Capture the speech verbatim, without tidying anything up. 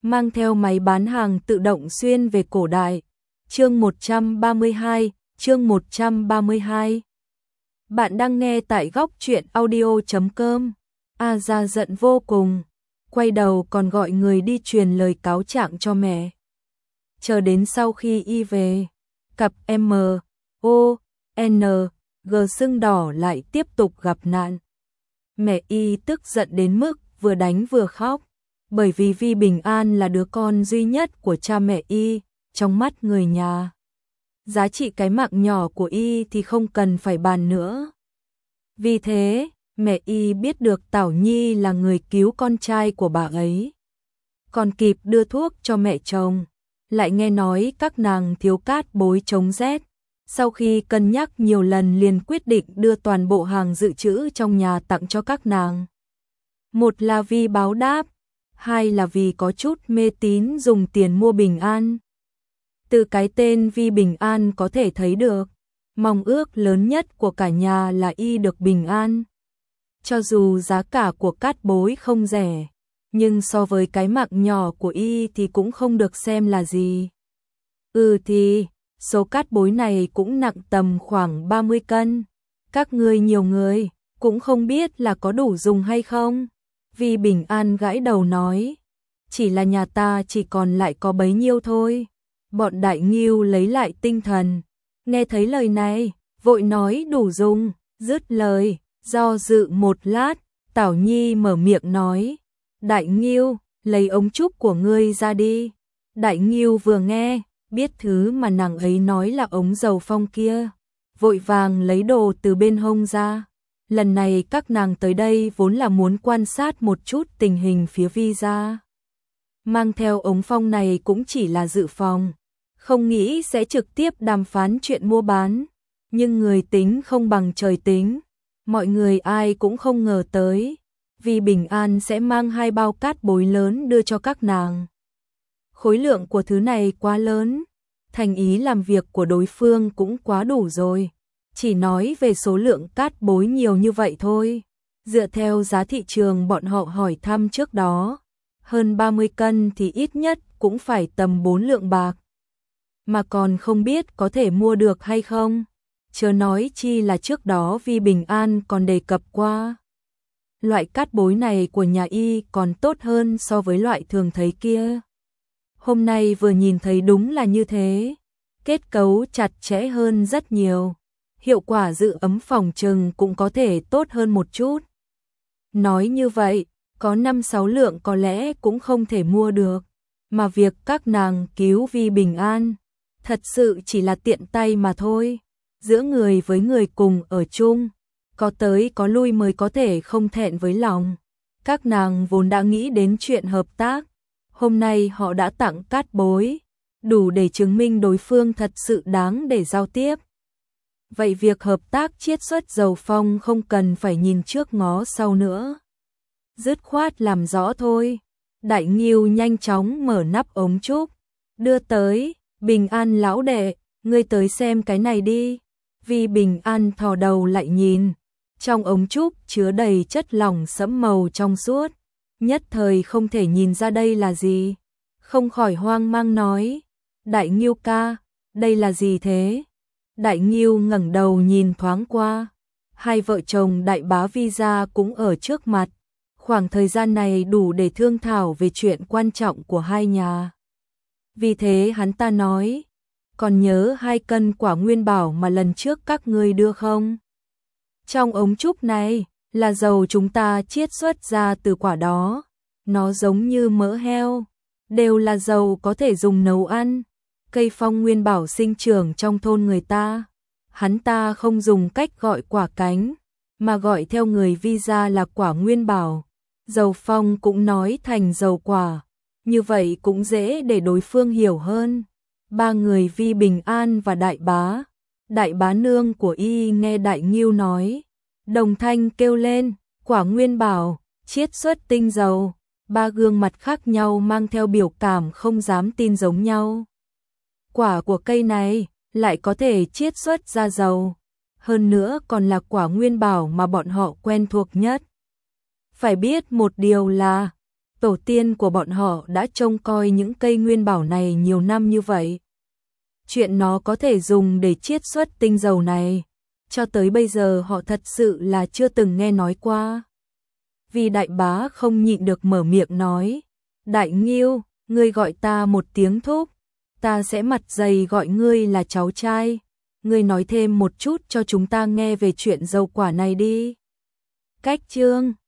mang theo máy bán hàng tự động xuyên về cổ đại. Chương một trăm ba mươi hai, chương một trăm ba mươi hai. Bạn đang nghe tại góc truyện audio chấm com. A Gia giận vô cùng, quay đầu còn gọi người đi truyền lời cáo trạng cho mẹ. Chờ đến sau khi y về, cặp M, O, N, G sưng đỏ lại tiếp tục gặp nạn. Mẹ y tức giận đến mức vừa đánh vừa khóc, bởi vì Vi Bình An là đứa con duy nhất của cha mẹ y, trong mắt người nhà. Giá trị cái mạng nhỏ của y thì không cần phải bàn nữa. Vì thế, mẹ y biết được Tảo Nhi là người cứu con trai của bà ấy, còn kịp đưa thuốc cho mẹ chồng, lại nghe nói các nàng thiếu cát bối chống rét. Sau khi cân nhắc nhiều lần liền quyết định đưa toàn bộ hàng dự trữ trong nhà tặng cho các nàng. Một là vì báo đáp, hai là vì có chút mê tín dùng tiền mua bình an. Từ cái tên Vi Bình An có thể thấy được, mong ước lớn nhất của cả nhà là y được bình an. Cho dù giá cả của cát bối không rẻ, nhưng so với cái mạng nhỏ của y thì cũng không được xem là gì. Ừ thì, số cát bối này cũng nặng tầm khoảng ba mươi cân. Các ngươi nhiều người, cũng không biết là có đủ dùng hay không. Vi Bình An gãi đầu nói, chỉ là nhà ta chỉ còn lại có bấy nhiêu thôi. Bọn Đại Ngưu lấy lại tinh thần, nghe thấy lời này, vội nói đủ dùng, dứt lời, do dự một lát, Tảo Nhi mở miệng nói, Đại Ngưu, lấy ống trúc của ngươi ra đi. Đại Ngưu vừa nghe, biết thứ mà nàng ấy nói là ống dầu phong kia, vội vàng lấy đồ từ bên hông ra. Lần này các nàng tới đây vốn là muốn quan sát một chút tình hình phía Vi gia. Mang theo ống phong này cũng chỉ là dự phòng, không nghĩ sẽ trực tiếp đàm phán chuyện mua bán. Nhưng người tính không bằng trời tính, mọi người ai cũng không ngờ tới, Vi Bình An sẽ mang hai bao cát bối lớn đưa cho các nàng. Khối lượng của thứ này quá lớn, thành ý làm việc của đối phương cũng quá đủ rồi. Chỉ nói về số lượng cát bối nhiều như vậy thôi. Dựa theo giá thị trường bọn họ hỏi thăm trước đó, hơn ba mươi cân thì ít nhất cũng phải tầm bốn lượng bạc. Mà còn không biết có thể mua được hay không. Chớ nói chi là trước đó Vi Bình An còn đề cập qua. Loại cát bối này của nhà y còn tốt hơn so với loại thường thấy kia. Hôm nay vừa nhìn thấy đúng là như thế. Kết cấu chặt chẽ hơn rất nhiều. Hiệu quả giữ ấm phòng trừng cũng có thể tốt hơn một chút. Nói như vậy, có năm sáu lượng có lẽ cũng không thể mua được. Mà việc các nàng cứu Vi Bình An, thật sự chỉ là tiện tay mà thôi. Giữa người với người cùng ở chung, có tới có lui mới có thể không thẹn với lòng. Các nàng vốn đã nghĩ đến chuyện hợp tác. Hôm nay họ đã tặng cát bối, đủ để chứng minh đối phương thật sự đáng để giao tiếp. Vậy việc hợp tác chiết xuất dầu phong không cần phải nhìn trước ngó sau nữa. Dứt khoát làm rõ thôi. Đại Ngưu nhanh chóng mở nắp ống trúc, đưa tới, Bình An lão đệ, ngươi tới xem cái này đi. Vi Bình An thò đầu lại nhìn, trong ống trúc chứa đầy chất lỏng sẫm màu trong suốt, nhất thời không thể nhìn ra đây là gì. Không khỏi hoang mang nói, Đại Ngưu ca, đây là gì thế? Đại Ngưu ngẩng đầu nhìn thoáng qua, hai vợ chồng đại bá Vi gia cũng ở trước mặt. Khoảng thời gian này đủ để thương thảo về chuyện quan trọng của hai nhà. Vì thế hắn ta nói, còn nhớ hai cân quả nguyên bảo mà lần trước các ngươi đưa không? Trong ống trúc này là dầu chúng ta chiết xuất ra từ quả đó. Nó giống như mỡ heo, đều là dầu có thể dùng nấu ăn. Cây phong nguyên bảo sinh trưởng trong thôn người ta. Hắn ta không dùng cách gọi quả cánh, mà gọi theo người Vi gia là quả nguyên bảo. Dầu phong cũng nói thành dầu quả, như vậy cũng dễ để đối phương hiểu hơn. Ba người Vi Bình An và đại bá, đại bá nương của y nghe Đại Ngưu nói, đồng thanh kêu lên, quả nguyên bảo, chiết xuất tinh dầu. Ba gương mặt khác nhau mang theo biểu cảm không dám tin giống nhau. Quả của cây này lại có thể chiết xuất ra dầu, hơn nữa còn là quả nguyên bảo mà bọn họ quen thuộc nhất. Phải biết một điều là, Tổ tiên của bọn họ đã trông coi những cây nguyên bảo này nhiều năm như vậy. Chuyện nó có thể dùng để chiết xuất tinh dầu này, cho tới bây giờ họ thật sự là chưa từng nghe nói qua. Vì đại bá không nhịn được mở miệng nói, Đại Nghiêu, ngươi gọi ta một tiếng thúc, ta sẽ mặt dày gọi ngươi là cháu trai. Ngươi nói thêm một chút cho chúng ta nghe về chuyện dâu quả này đi. Cách chương